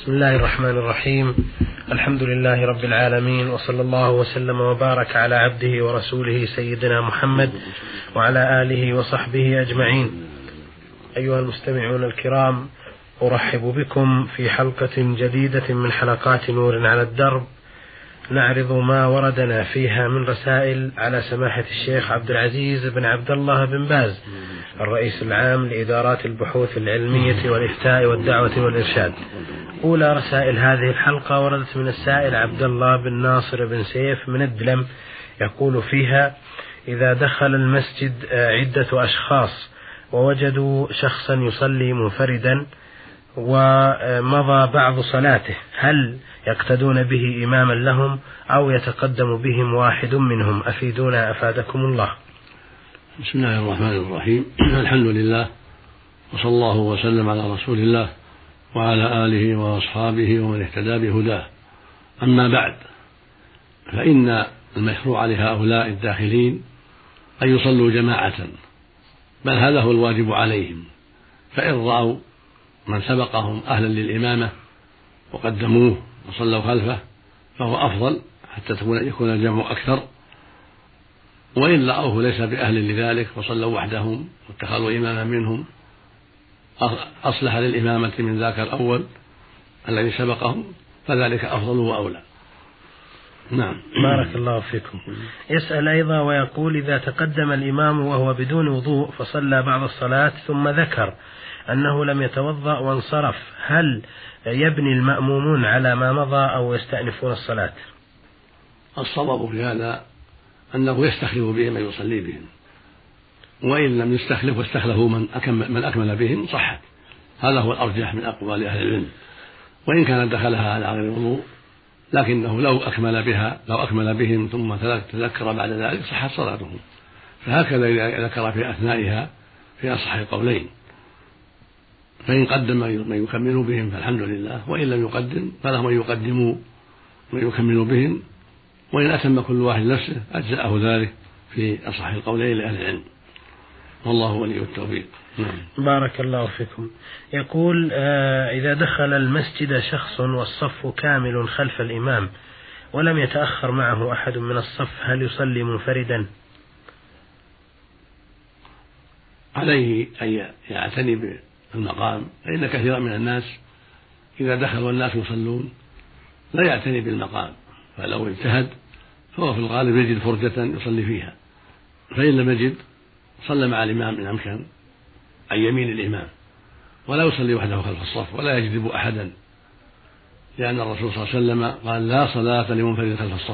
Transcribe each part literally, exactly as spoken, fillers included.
بسم الله الرحمن الرحيم. الحمد لله رب العالمين، وصلى الله وسلم وبارك على عبده ورسوله سيدنا محمد وعلى آله وصحبه أجمعين. أيها المستمعون الكرام، أرحب بكم في حلقة جديدة من حلقات نور على الدرب، نعرض ما وردنا فيها من رسائل على سماحة الشيخ عبد العزيز بن عبد الله بن باز، الرئيس العام لإدارات البحوث العلمية والإفتاء والدعوة والإرشاد. أولى رسائل هذه الحلقة وردت من السائل عبد الله بن ناصر بن سيف من الدلم، يقول فيها: إذا دخل المسجد عدة أشخاص ووجدوا شخصا يصلي منفردا ومضى بعض صلاته، هل يقتدون به إماما لهم أو يتقدم بهم واحد منهم؟ أفيدونا أفادكم الله. بسم الله الرحمن الرحيم. الحمد لله، وصلى الله وسلم على رسول الله وعلى آله وأصحابه ومن اهتدى بهداه. أما بعد، فإن المشروع لهؤلاء الداخلين أن يصلوا جماعة، بل هذا هو الواجب عليهم، فإن رأوا من سبقهم أهلا للإمامة وقدموه وصلوا خلفه فهو أفضل حتى يكون الجمع أكثر، وإن رأوه ليس بأهل لذلك وصلوا وحدهم واتخذوا إماما منهم أصلح للإمامة من ذاك الأول الذي سبقهم، فذلك أفضل وأولى. نعم. بارك الله فيكم. يسأل أيضا ويقول: إذا تقدم الإمام وهو بدون وضوء فصلى بعض الصلاة ثم ذكر أنه لم يتوضأ وانصرف، هل يبني المأمومون على ما مضى أو يستأنفون الصلاة؟ الصواب في هذا أنه يستخلف بهم من يصلي بهم، وإن لم يستخلف واستخلفوا من أكمل, من أكمل بهم صحت. هذا هو الأرجح من أقوال أهل العلم، وإن كان دخلها على غير وضوء، لكنه لو أكمل بها لو أكمل بهم ثم تذكر بعد ذلك صحت صلاتهم. فهكذا إذا ذكر في أثنائها في أصح القولين، فإن قدم من يكمل بهم فالحمد لله، وإن لم يقدم فلهم أن يقدموا من يكمل بهم، وإن أتم كل واحد نفسه أجزأه ذلك في أصح القولين لأهل العلم، والله ولي التوفيق. نعم. بارك الله فيكم. يقول: آه إذا دخل المسجد شخص والصف كامل خلف الإمام ولم يتأخر معه أحد من الصف، هل يصلي منفردا؟ عليه أن يعتني بالمقام، فإن كثيرا من الناس إذا دخل والناس يصلون لا يعتني بالمقام، فلو اجتهد فهو في الغالب يجد فرجة يصلي فيها، فإن لم يجد صلى مع الإمام إن أمكن عن يمين الإمام، ولا يصلي وحده خلف الصف ولا يجذب أحدا، لأن الرسول صلى الله عليه وسلم قال: لا صلاة لمنفرد خلف الصف.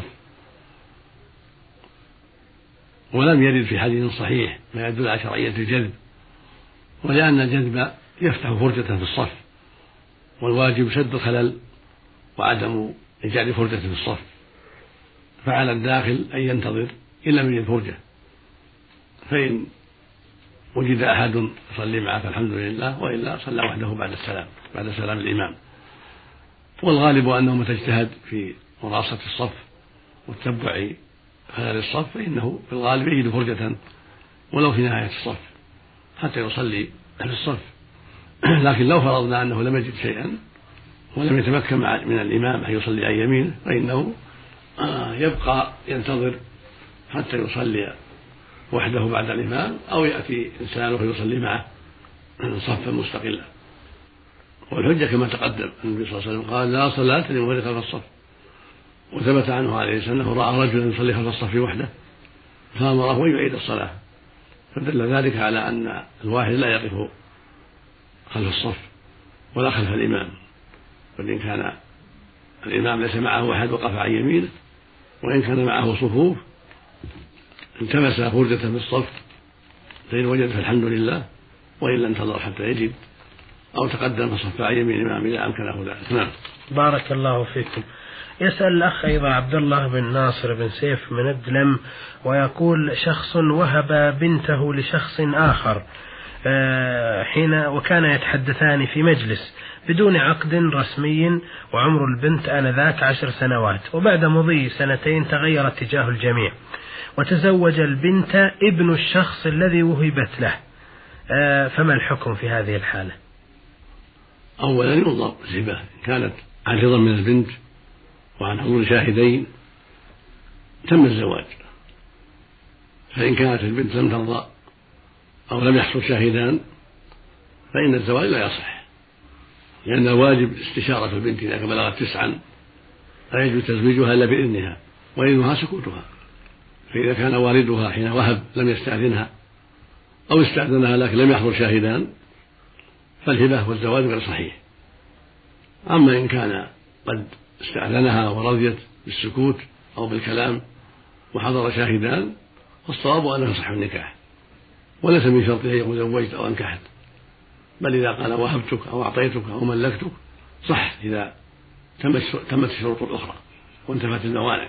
ولم يرد في حديث صحيح ما يدل على شرعية الجذب، ولأن الجذب يفتح فرجة في الصف، والواجب سد الخلل وعدم إيجاد فرجة في الصف، فعلى الداخل أن ينتظر إن لم يجد فرجة، فإن وجد أحد يصلي معه فالحمد لله، وإلا صلى وحده بعد السلام بعد سلام الإمام. والغالب أنه متى اجتهد في مراصة الصف وتتبع خلال الصف فإنه في الغالب يجد فرجة ولو في نهاية الصف حتى يصلي في الصف. لكن لو فرضنا أنه لم يجد شيئا ولم يتمكن من الإمام أن يصلي عن يمينه فإنه يبقى ينتظر حتى يصلي وحده بعد الإمام، أو يأتي إنسان فيصلي معه صفا مستقلا. والحجة كما تقدم النبي صلى الله عليه وسلم قال: لا صلاة لمنفرد خلف الصف، وثبت عنه عليه السلام أنه رأى رجلا يصلي خلف الصف وحده فأمره أن يعيد الصلاة، فدل ذلك على أن الواحد لا يقف خلف الصف ولا خلف الإمام، بل إن كان الإمام ليس معه أحد وقف عن يمينه، وإن كان معه صفوف التمس فرجة في الصف فإن وجد فالحمد لله، وإلا انتظر حتى يجد أو تقدم فصف عن يمين الإمام إذا أمكنه ذلك. نعم. بارك الله فيكم. يسأل الأخ أيضا عبد الله بن ناصر بن سيف من الدلم ويقول: شخص وهب بنته لشخص آخر حين وكان يتحدثان في مجلس بدون عقد رسمي، وعمر البنت آنذاك عشر سنوات، وبعد مضي سنتين تغير اتجاه الجميع وتزوج البنت ابن الشخص الذي وهبت له، فما الحكم في هذه الحالة؟ أولا ينظر الهبة إن كانت عن رضا من البنت وعن حضور شاهدين تم الزواج، فإن كانت البنت لم ترضى أو لم يحصل شاهدان فإن الزواج لا يصح، لأن الواجب استشارة البنت إذا بلغت تسعا لا يجوز تزويجها إلا بإذنها، وإذنها سكوتها. فإذا كان والدها حين وهب لم يستأذنها أو استأذنها لكن لم يحضر شاهدان فالهبة والزواج غير صحيح. أما إن كان قد استأذنها ورضيت بالسكوت أو بالكلام وحضر شاهدان فالصواب أنه يصح النكاح، وليس من شرطه يقول زوجت أو أنكحت، بل إذا قال وهبتك أو أعطيتك أو ملكتك صح إذا تمت الشروط الأخرى وانتفت الموانع،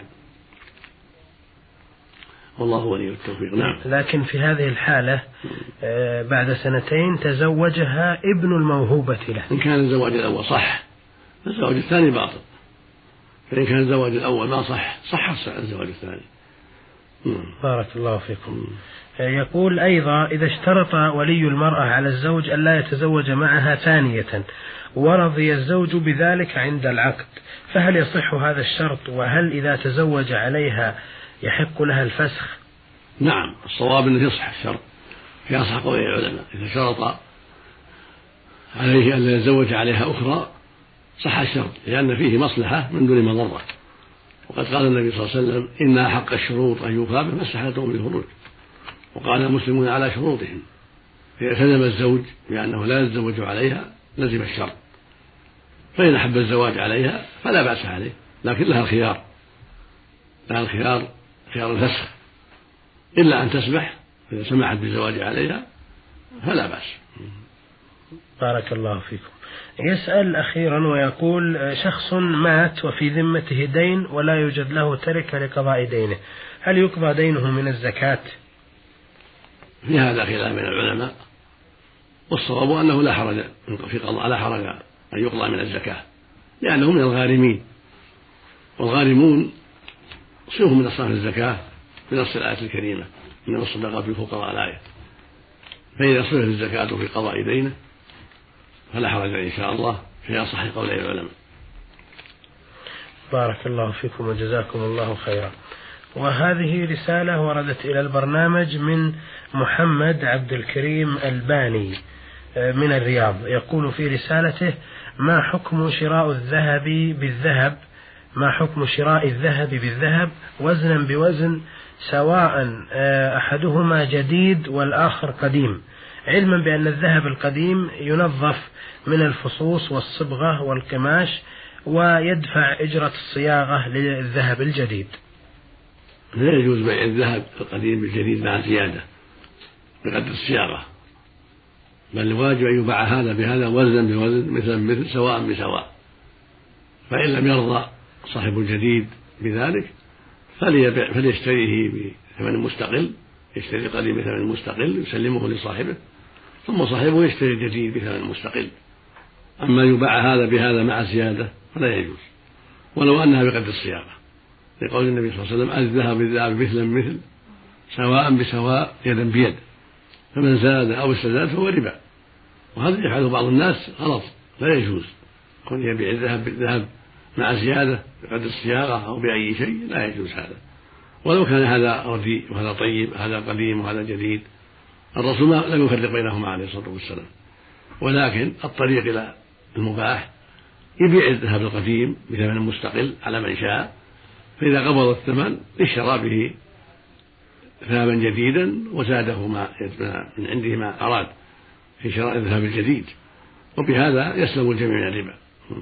والله ولي التوفيق. نعم. لكن في هذه الحالة بعد سنتين تزوجها ابن الموهوبة له، إن كان الزواج الأول صح الزواج الثاني باطل، فإن كان الزواج الأول ما صح صح الزواج الثاني. بارك الله فيكم. يقول أيضا إذا اشترط ولي المرأة على الزوج أن لا يتزوج معها ثانية ورضي الزوج بذلك عند العقد فهل يصح هذا الشرط؟ وهل إذا تزوج عليها يحق لها الفسخ؟ نعم، الصواب أنه يصح الشرط في أصح قول العلماء، إذا شرط عليه أن لا يتزوج عليها أخرى صح الشرط، لأن فيه مصلحة من دون مضرة، وقد قال النبي صلى الله عليه وسلم إن أحق الشروط أن يقابل ما استحلتهم بالفروج، وقال المسلمون على شروطهم، فإذا التزم الزوج بأنه لا يتزوج عليها لزم الشرط، فإن أحب الزواج عليها فلا بأس عليه، لكن لها الخيار لها الخيار خيار الفسخ، إلا أن تسمح، إذا سمحت بالزواج عليها فلا بأس. بارك الله فيكم. يسأل أخيرا ويقول شخص مات وفي ذمته دين ولا يوجد له تركة لقضاء دينه، هل يقضى دينه من الزكاة؟ في هذا خلاف من العلماء، والصواب أنه لا حرج في قضاء لا حرج أن يقضى من الزكاة، لأنه من الغارمين، والغارمون صنف من أصناف الزكاة بنص الآية الكريمة من الصدقات في الفقراء الآية، فإذا صرفت الزكاة في قضاء دينه فلا حرج إن شاء الله في أصح قولي العلماء. بارك الله فيكم وجزاكم الله خيرا. وهذه رسالة وردت إلى البرنامج من محمد عبد الكريم الباني من الرياض، يقول في رسالته: ما حكم شراء الذهب بالذهب ما حكم شراء الذهب بالذهب وزنا بوزن سواء أحدهما جديد والآخر قديم، علما بأن الذهب القديم ينظف من الفصوص والصبغة والقماش ويدفع أجرة الصياغة للذهب الجديد؟ لا يجوز بيع الذهب القديم بالجديد مع زيادة بقدر الصياغة، بل الواجب أن يباع هذا بهذا وزنا بوزن مثلا مثل سواء بسواء، فإن لم يرضى صاحب الجديد بذلك فليشتريه بثمن مستقل، يشتري القديم بثمن مستقل يسلمه لصاحبه، ثم صاحبه يشتري الجديد بثمن مستقل. أما يباع هذا بهذا مع زيادة فلا يجوز، ولو أنها بقدر الصياغة، لقول النبي صلى الله عليه وسلم: الذهب بالذهب مثلا مثل سواء بسواء يدا بيد، فمن زاد أو استزاد فهو ربا. وهذا يفعله بعض الناس غلط، لا يجوز كون يبيع الذهب بالذهب مع زيادة بقدر الصياغة أو بأي شيء، لا يجوز هذا، ولو كان هذا رديء وهذا طيب، هذا قديم وهذا جديد، الرسول لم يفرق بينهما عليه الصلاة والسلام. ولكن الطريق إلى المباح يبيع الذهب القديم بثمن مستقل على من شاء، فإذا قبض الثمن اشترى به ذهبا جديدا وزاده ما من عنده ما أراد في شراء الذهب الجديد، وبهذا يسلم الجميع من الربا.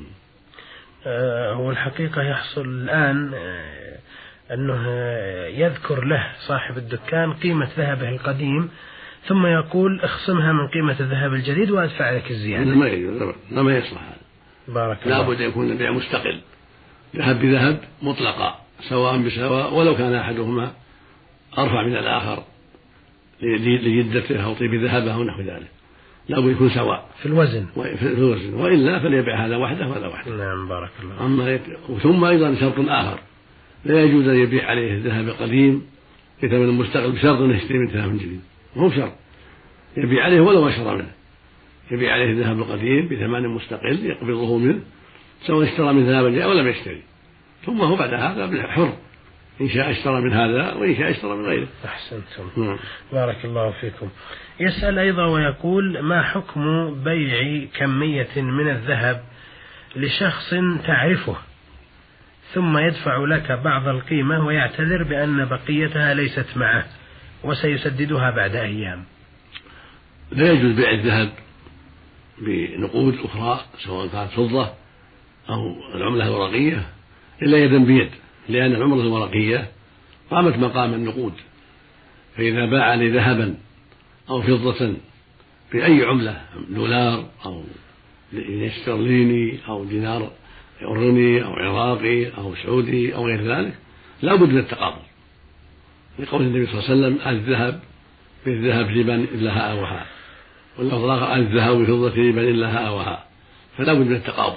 هو الحقيقة يحصل الآن أنه يذكر له صاحب الدكان قيمة ذهبه القديم ثم يقول اخصمها من قيمة الذهب الجديد وأدفع لك الزيادة. ما يجوز، ما يصلح هذا. بارك الله. لابد أن يكون البيع مستقل، ذهب بذهب مطلقا سواء بسواء، ولو كان أحدهما أرفع من الآخر لجدته أو طيب ذهبه أو نحو ذلك، لابد يكون سواء في الوزن في الوزن، وإلا فليبيع هذا وحده ولا وحده. نعم بارك الله. أما يت... ثم أيضا شرط آخر، لا يجوز أن يبيع عليه الذهب القديم بثمن مستقل بشرط أن يشتري من ذهب جديد، مو شرط يبيع عليه ولو ما شرى منه، يبيع عليه الذهب القديم بثمن مستقل يقبضه منه سواء اشترى من ذهب أو لم يشتري، ثم هو بعد هذا حر إن شاء اشترى من هذا وإن شاء اشترى من غيره. أحسنتم. م. بارك الله فيكم. يسأل أيضا ويقول: ما حكم بيع كمية من الذهب لشخص تعرفه ثم يدفع لك بعض القيمة ويعتذر بأن بقيتها ليست معه وسيسددها بعد أيام؟ لا يجوز بيع الذهب بنقود أخرى سواء كانت فضة أو العملة الورقية إلا يدا بيد، لأن العملة الورقية قامت مقام النقود، فإذا باع لي ذهبا أو فضة بأي عملة دولار أو استرليني أو دينار أردني أو عراقي أو سعودي أو غير ذلك لا بد من التقابض، لقول النبي صلى الله عليه وسلم: الذهب بالذهب ربا إلا ها وها، واللفظ الآخر: الذهب بفضة ربا إلا ها وها، فلا بد من التقابض،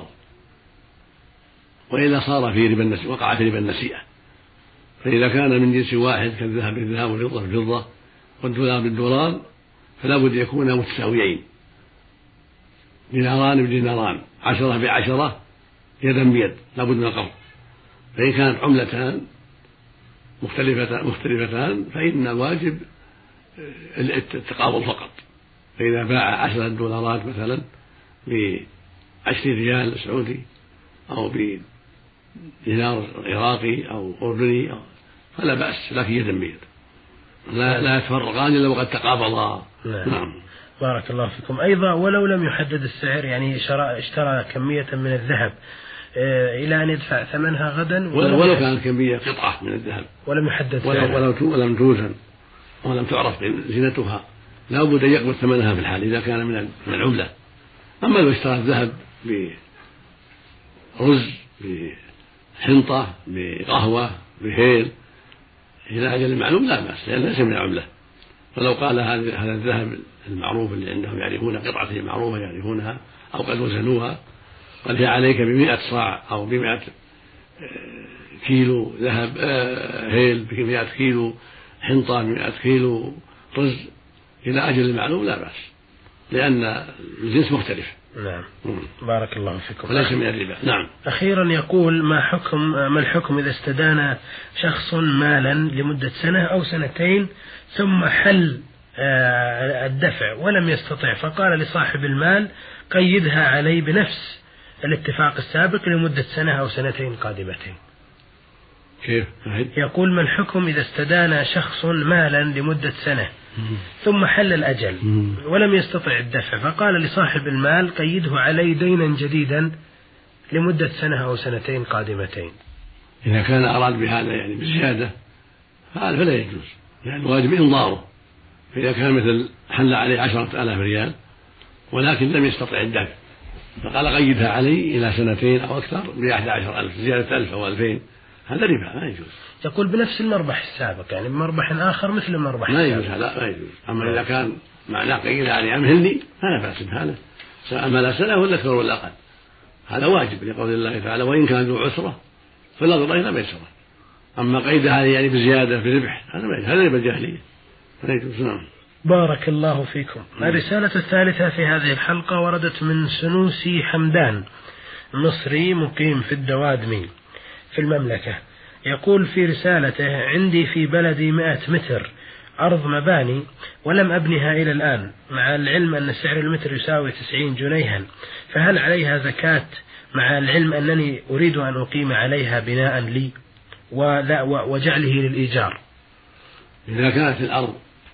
وإلا صار في ربا النسيئة، وقع في ربا النسيئة. فإذا كان من جنس واحد كالذهب بالذهب والفضة بالفضة والدولار بالدولار فلا بد يكونا متساويين، ديناران بديناران، عشرة بعشرة، يدا بيد، لا بد من القبض. فإن كانت عملتان مختلفتان مختلفتان فإن الواجب التقابض فقط. فإذا باع عشرة دولارات مثلا بعشر ريال سعودي أو بدينار عراقي أو أردني فلا بأس، لكن يدا بيد، لا لا يتفرقان إلا وقد تقابضا. نعم. نعم. بارك الله فيكم. أيضا ولو لم يحدد السعر، يعني اشترى كمية من الذهب إلى أن يدفع ثمنها غدا ولو, ولو كانت كمية قطعة من الذهب ولم يحدد ولو, ولو ولم توزن ولم تعرف زينتها لا بد أن يقبل ثمنها في الحال إذا كان من العملة. أما لو اشترى الذهب برز بحنطة بقهوة بهيل إلى أجل معلوم لا بأس، لأن ليس من العملة. فلو قال هذا الذهب المعروف اللي عندهم يعرفون قطعته معروفة يعرفونها أو قد وزنوها، قال هي عليك بمئة صاع أو بمئة كيلو ذهب هيل بمئة كيلو حنطة بمئة كيلو رز إلى أجل معلوم لا بأس، لأن الجنس مختلف. نعم. بارك الله فيكم. وليس من الربا. نعم. أخيرا يقول: ما حكم ما الحكم إذا استدان شخص مالا لمدة سنة أو سنتين ثم حل الدفع ولم يستطع، فقال لصاحب المال: قيدها علي بنفس الاتفاق السابق لمدة سنة أو سنتين قادمتين؟ كيف؟ يقول: ما الحكم إذا استدان شخص مالا لمدة سنة ثم حل الأجل ولم يستطع الدفع، فقال لصاحب المال: قيده علي دينا جديدا لمدة سنة أو سنتين قادمتين؟ إذا كان أراد بهذا يعني بزيادة هذا فلا يجوز، يعني الواجب إنظاره. فإذا كان مثل حل عليه عشرة آلاف ريال ولكن لم يستطع الدفع فقال قيدها علي إلى سنتين أو أكثر بأحد عشر ألف، زيادة ألف أو ألفين، هذا ربا ما يجوز. يقول بنفس المربح السابق، يعني بمربح آخر مثل المربح ما يجوز، هذا ما يجوز. أما إذا كان معناه قيدها علي أمهلني فلا بأس بهذا، سواء مال سنة ولا أكثر ولا أقل، هذا واجب لقول الله تعالى: وإن كان ذو عسرة فلا ضرر إلا ميسرة. أما قيدها علي يعني بزيادة بربح هذا ما يجوز، هذا ربا الجاهلية ما يجوز. نعم. بارك الله فيكم. الرسالة الثالثة في هذه الحلقة وردت من سنوسي حمدان، مصري مقيم في الدوادمي في المملكة. يقول في رسالته: عندي في بلدي مئة متر أرض مباني ولم أبنها إلى الآن، مع العلم أن سعر المتر يساوي تسعين جنيها، فهل عليها زكاة مع العلم أنني أريد أن أقيم عليها بناء لي وجعله للإيجار؟ إذا كانت الأرض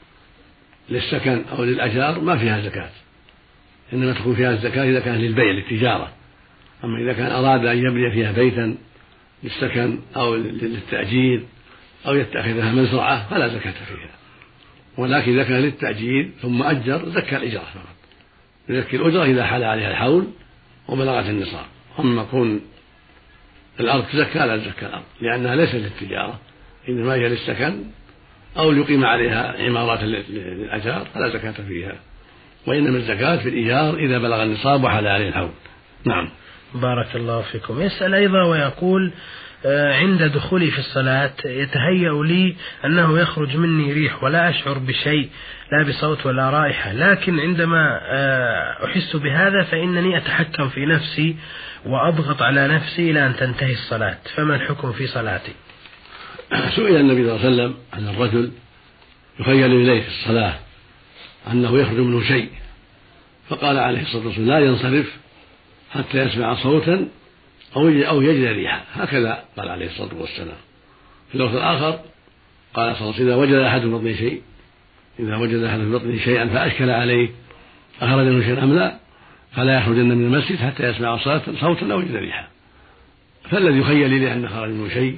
للسكن أو للأجار ما فيها زكاة، إنما تكون فيها الزكاة إذا كان للبيع للتجارة. أما إذا كان أراد أن يبني فيها بيتا للسكن أو للتأجير أو يتخذها مزرعة فلا زكاة فيها، ولكن إذا كان للتأجير ثم أجر زكى الإجارة فقط، يزكي الأجرة إذا حال عليها الحول وبلغت النصاب. أما كون الأرض تزكى لا تزكى الأرض، لأنها ليست للتجارة إنما هي للسكن أو يقيم عليها عمارات للأجار فلا زكاة فيها، وإنما الزكاة في الإيجار إذا بلغ النصاب وحال عليه الحول. نعم. بارك الله فيكم. يسأل أيضا ويقول عند دخولي في الصلاة يتهيأ لي أنه يخرج مني ريح ولا أشعر بشيء، لا بصوت ولا رائحة، لكن عندما أحس بهذا فإنني أتحكم في نفسي وأضغط على نفسي إلى أن تنتهي الصلاة، فما الحكم في صلاتي؟ سئل النبي صلى الله عليه وسلم عن الرجل يخيل إليه في الصلاة أنه يخرج منه شيء، فقال عليه الصلاة والسلام لا ينصرف حتى يسمع صوتا أو يجد ريحا، هكذا قال عليه الصلاة والسلام. في اللفظ الآخر قال صلى الله عليه وسلم إذا وجد أحد في بطنه شيء إذا وجد أحد في بطنه شيئا فأشكل عليه أخرج منه شيئا أم لا فلا يخرجن من المسجد حتى يسمع صوتا أو يجد ريحا. فالذي يخيل إليه أن خرج منه شيء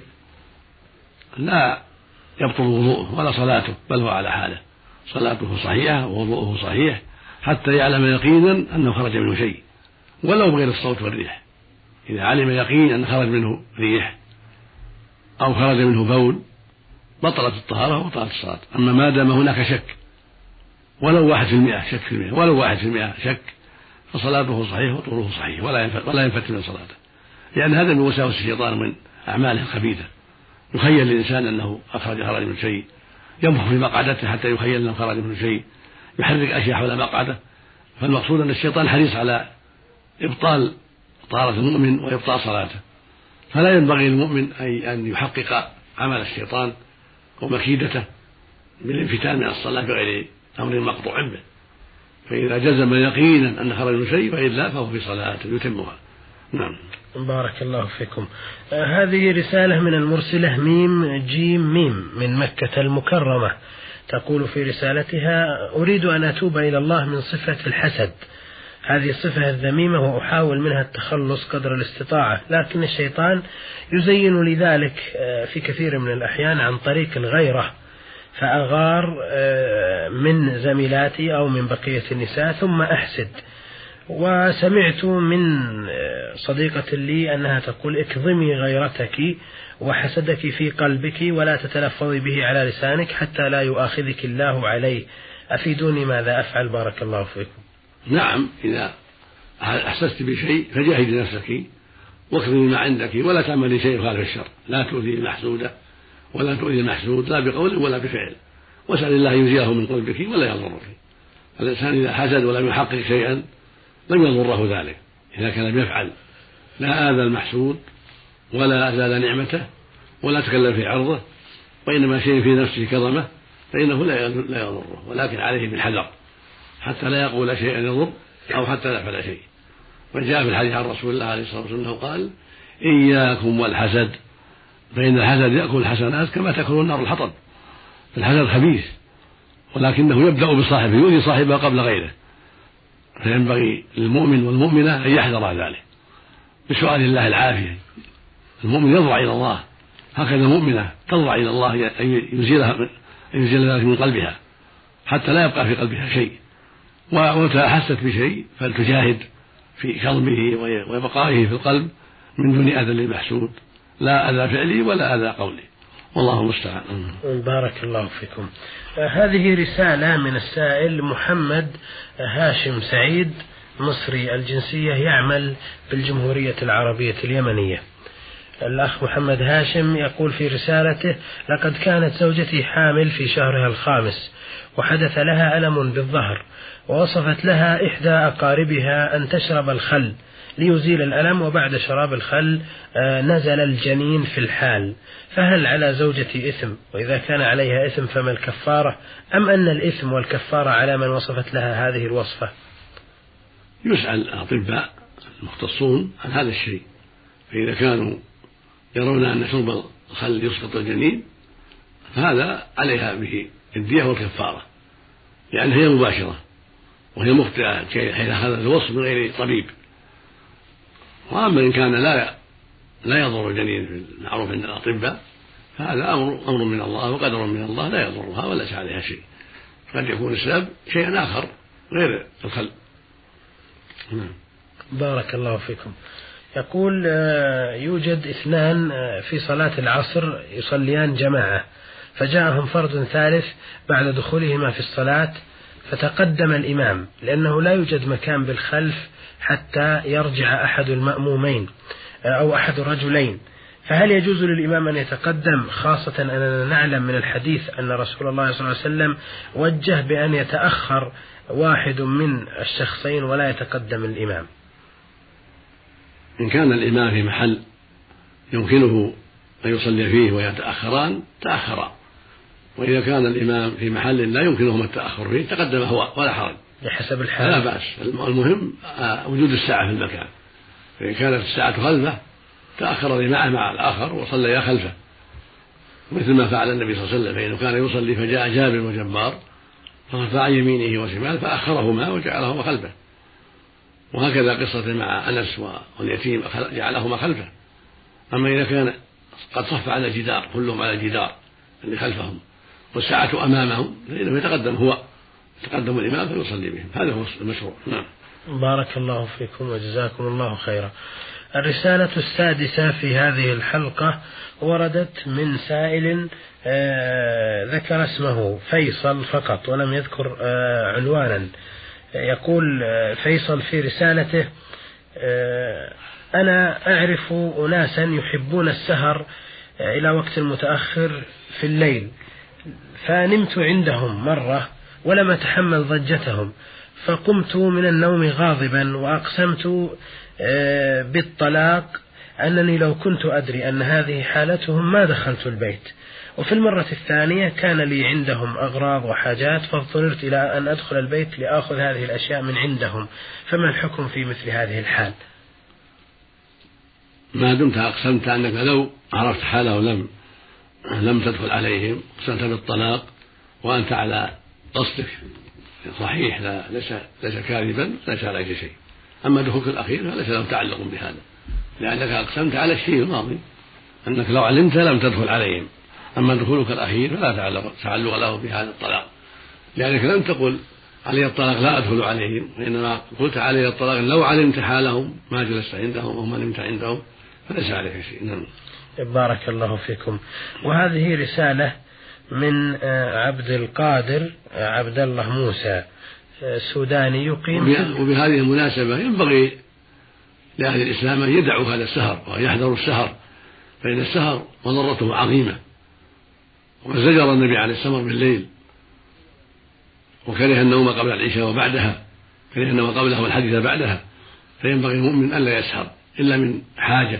لا يبطل وضوءه ولا صلاته، بل هو على حاله، صلاته صحيحة ووضوءه صحيح حتى يعلم يقينا أنه خرج منه شيء ولو بغير الصوت والريح. إذا علم يقين أن خرج منه ريح أو خرج منه بول بطلت الطهارة وبطلت الصلاة. أما ما دام هناك شك ولو واحد في المئة شك في المئة ولو واحد في المئة شك فصلاته صحيح وطهوره صحيح ولا ينفت من صلاته، لأن هذا من وساوس الشيطان من أعماله الخبيثة. يخيل الإنسان أنه أخرج خرج من شيء، ينفخ في مقعدته حتى يخيل أنه خرج من شيء، يحرك أشياء حول مقعده. فالمقصود أن الشيطان حريص على إبطال طهارة المؤمن وإبطال صلاته، فلا ينبغي للمؤمن أي أن يحقق عمل الشيطان ومكيدته بالانفتان من الصلاة بغير أمر مقطوع به، فإذا جزم يقينا أن خرج من شيء فإلا فهو في صلاة يتمها. نعم. بارك الله فيكم. آه هذه رسالة من المرسلة ميم جيم ميم من مكة المكرمة، تقول في رسالتها أريد أن أتوب إلى الله من صفة الحسد، هذه الصفة الذميمة وأحاول منها التخلص قدر الاستطاعة، لكن الشيطان يزين لي ذلك في كثير من الأحيان عن طريق الغيرة، فأغار من زميلاتي أو من بقية النساء ثم أحسد. وسمعت من صديقة لي أنها تقول اكظمي غيرتك وحسدك في قلبك ولا تتلفظي به على لسانك حتى لا يؤاخذك الله عليه، أفيدوني ماذا أفعل بارك الله فيكم. نعم، إذا أحسست بشيء فجاهدي نفسك واكظمي ما عندك ولا تعملي شيء خالف الشر، لا تؤذي المحسود ولا تؤذي المحسود لا بقول ولا بفعل، واسأل الله يزيله من قلبك ولا يضرك. الإنسان إذا حسد ولم يحقق شيئا لم يضره ذلك إذا كان لم يفعل، لا آذى المحسود ولا أزال نعمته ولا تكلم في عرضه، وإنما شيء في نفسه كظمه فإنه لا يضره، ولكن عليه بالحذر حتى لا يقول شيئا يضر أو حتى لا يفعل شيء. وجاء في الحديث عن رسول الله عليه الصلاة والسلام قال إياكم والحسد فإن الحسد يأكل الحسنات كما تأكل النار الحطب. الحسد خبيث ولكنه يبدأ بصاحبه يؤذي صاحبه قبل غيره، فينبغي للمؤمن والمؤمنة أن يحذر ذلك بسؤال الله العافية. المؤمن يضرع إلى الله، هكذا المؤمنة تضرع إلى الله أن يزيلها أن يزيل ذلك من قلبها حتى لا يبقى في قلبها شيء، ومتى أحست بشيء فلتجاهد في كظمه وبقائه في القلب من دون أذى للمحسود، لا أذى فعلي ولا أذى قولي، والله المستعان. بارك الله فيكم. هذه رسالة من السائل محمد هاشم سعيد مصري الجنسية يعمل بالجمهورية العربية اليمنية. الأخ محمد هاشم يقول في رسالته لقد كانت زوجتي حامل في شهرها الخامس وحدث لها ألم بالظهر، ووصفت لها إحدى أقاربها أن تشرب الخل ليزيل الألم، وبعد شراب الخل نزل الجنين في الحال، فهل على زوجتي إثم؟ وإذا كان عليها إثم فما الكفارة؟ أم أن الإثم والكفارة على من وصفت لها هذه الوصفة؟ يسأل الأطباء المختصون عن هذا الشيء، فإذا كانوا يرون أن شرب الخل يسقط الجنين فهذا عليها به الدية والكفارة، لأن هي مباشرة وهي مخطئة حين أخذت الوصف من غير طبيب. وأما إن كان لا لا يضر الجنين في المعروف عند الأطباء فهذا أمر أمر من الله وقدر من الله لا يضرها ولا يسعى عليها شيء، قد يكون السبب شيئا آخر غير الخل. بارك الله فيكم. يقول يوجد اثنان في صلاة العصر يصليان جماعة، فجاءهم فرد ثالث بعد دخولهما في الصلاة فتقدم الإمام لأنه لا يوجد مكان بالخلف حتى يرجع أحد المأمومين أو أحد الرجلين، فهل يجوز للإمام أن يتقدم، خاصة أننا نعلم من الحديث أن رسول الله صلى الله عليه وسلم وجه بأن يتأخر واحد من الشخصين ولا يتقدم الإمام؟ إن كان الإمام في محل يمكنه أن يصلي فيه ويتأخران تأخرا، وإذا كان الإمام في محل لا يمكنهما التأخر فيه تقدم هو ولا حرج بحسب الحال، لا بأس. المهم وجود الساعة في المكان، فإن كانت الساعة خلفه تأخر معه مع الآخر وصلى خلفه، مثل ما فعل النبي صلى الله عليه وسلم، فإنه كان يصلي فجاء جابر وجبار فرفع عن يمينه وشماله فأخرهما وجعلهما خلفه، وهكذا قصة مع أنس واليتيم جعلهما خلفه. أما إذا كان قد صف على الجدار كلهم على الجدار اللي خلفهم والساعة أمامهم فإنه يتقدم هو يتقدم الإمام فيصلي بهم، هذا هو المشروع. نعم. بارك الله فيكم وجزاكم الله خيرا. الرسالة السادسة في هذه الحلقة وردت من سائل آه ذكر اسمه فيصل فقط ولم يذكر آه عنوانا. يقول آه فيصل في رسالته: آه أنا أعرف أناسا يحبون السهر آه إلى وقت متأخر في الليل، فنمت عندهم مرة ولم أتحمل ضجتهم، فقمت من النوم غاضبا وأقسمت بالطلاق أنني لو كنت أدري أن هذه حالتهم ما دخلت البيت. وفي المرة الثانية كان لي عندهم أغراض وحاجات فاضطررت إلى أن أدخل البيت لأخذ هذه الأشياء من عندهم، فما الحكم في مثل هذه الحال؟ ما دمت أقسمت أنك لو عرفت حاله لم لم تدخل عليهم، أقسمت بالطلاق وأنت على قصدك صحيح، لا ليس ليس كاذبا، ليس عليك شيء. أما دخولك الأخير فليس له تعلق بهذا، لأنك أقسمت على الشيء الماضي أنك لو علمت لم تدخل عليهم. أما دخولك الأخير فلا تعلق, تعلق له بهذا الطلاق، لأنك لم تقل علي الطلاق لا أدخل عليهم، وإنما قلت علي الطلاق لو علمت حالهم ما جلست عندهم أو ما نمت عندهم فليس عليك شيء. نعم. بارك الله فيكم. وهذه رسالة من عبد القادر عبد الله موسى سوداني يقيم. وبهذه المناسبة ينبغي لأهل الإسلام أن يدعوا هذا السهر ويحذروا السهر، فإن السهر مضرته عظيمة، وقد زجر النبي عن السهر بالليل وكره النوم قبل العشاء وبعدها، كره النوم قبلها والحديث بعدها، فينبغي المؤمن ألا يسهر إلا من حاجة،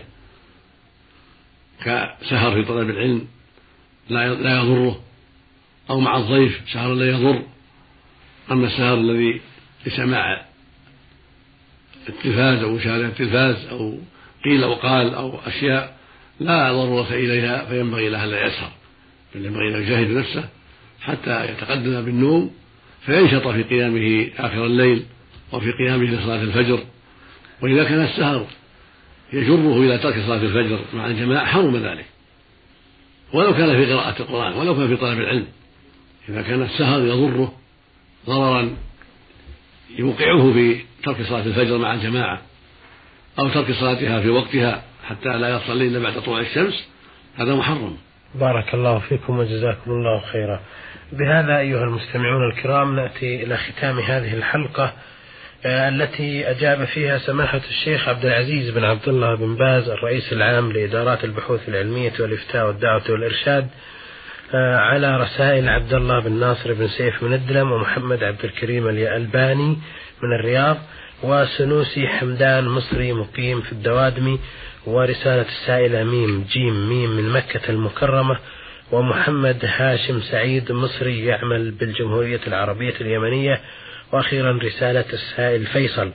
كسهر في طلب العلم لا يضره، أو مع الضيف سهر لا يضر. أما السهر الذي لسماع التلفاز أو مشاهدة التلفاز أو قيل وقال أو أشياء لا ضرورة إليها فينبغي له ألا يسهر، بل ينبغي له يجاهد نفسه حتى يتقدم بالنوم فينشط في قيامه آخر الليل وفي قيامه لصلاة الفجر. وإذا كان السهر يجره إلى ترك صلاة الفجر مع الجماعة حرم ذلك، ولو كان في قراءة القرآن ولو كان في طلب العلم. إذا كان السهر يضره ضررا يوقعه في ترك صلاة الفجر مع الجماعة أو ترك صلاتها في وقتها حتى لا يصلي إلا بعد طلوع الشمس، هذا محرم. بارك الله فيكم وجزاكم الله خيرا. بهذا أيها المستمعون الكرام نأتي إلى ختام هذه الحلقة التي أجاب فيها سماحة الشيخ عبد العزيز بن عبد الله بن باز الرئيس العام لإدارات البحوث العلمية والإفتاء والدعوة والإرشاد على رسائل عبد الله بن ناصر بن سيف من الدلم ومحمد عبد الكريم الألباني من الرياض وسنوسي حمدان مصري مقيم في الدوادمي، ورسالة السائلة ميم جيم ميم من مكة المكرمة، ومحمد هاشم سعيد مصري يعمل بالجمهورية العربية اليمنية، وأخيرا رسالة السائل فيصل.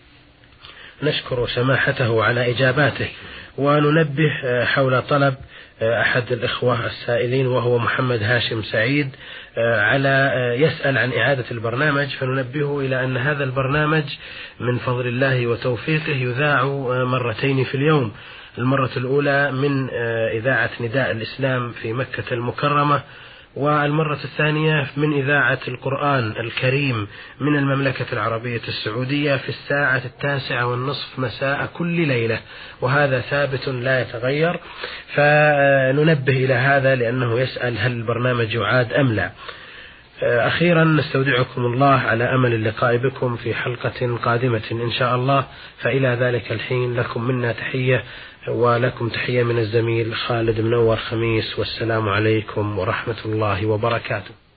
نشكر سماحته على إجاباته، وننبه حول طلب أحد الإخوة السائلين وهو محمد هاشم سعيد على يسأل عن إعادة البرنامج، فننبهه إلى أن هذا البرنامج من فضل الله وتوفيقه يذاع مرتين في اليوم، المرة الأولى من إذاعة نداء الإسلام في مكة المكرمة، والمرة الثانية من إذاعة القرآن الكريم من المملكة العربية السعودية في الساعة التاسعة والنصف مساء كل ليلة، وهذا ثابت لا يتغير، فننبه إلى هذا لأنه يسأل هل البرنامج يعاد أم لا. أخيرا نستودعكم الله على أمل اللقاء بكم في حلقة قادمة إن شاء الله، فإلى ذلك الحين لكم منا تحية، ولكم تحية من الزميل خالد منور خميس، والسلام عليكم ورحمة الله وبركاته.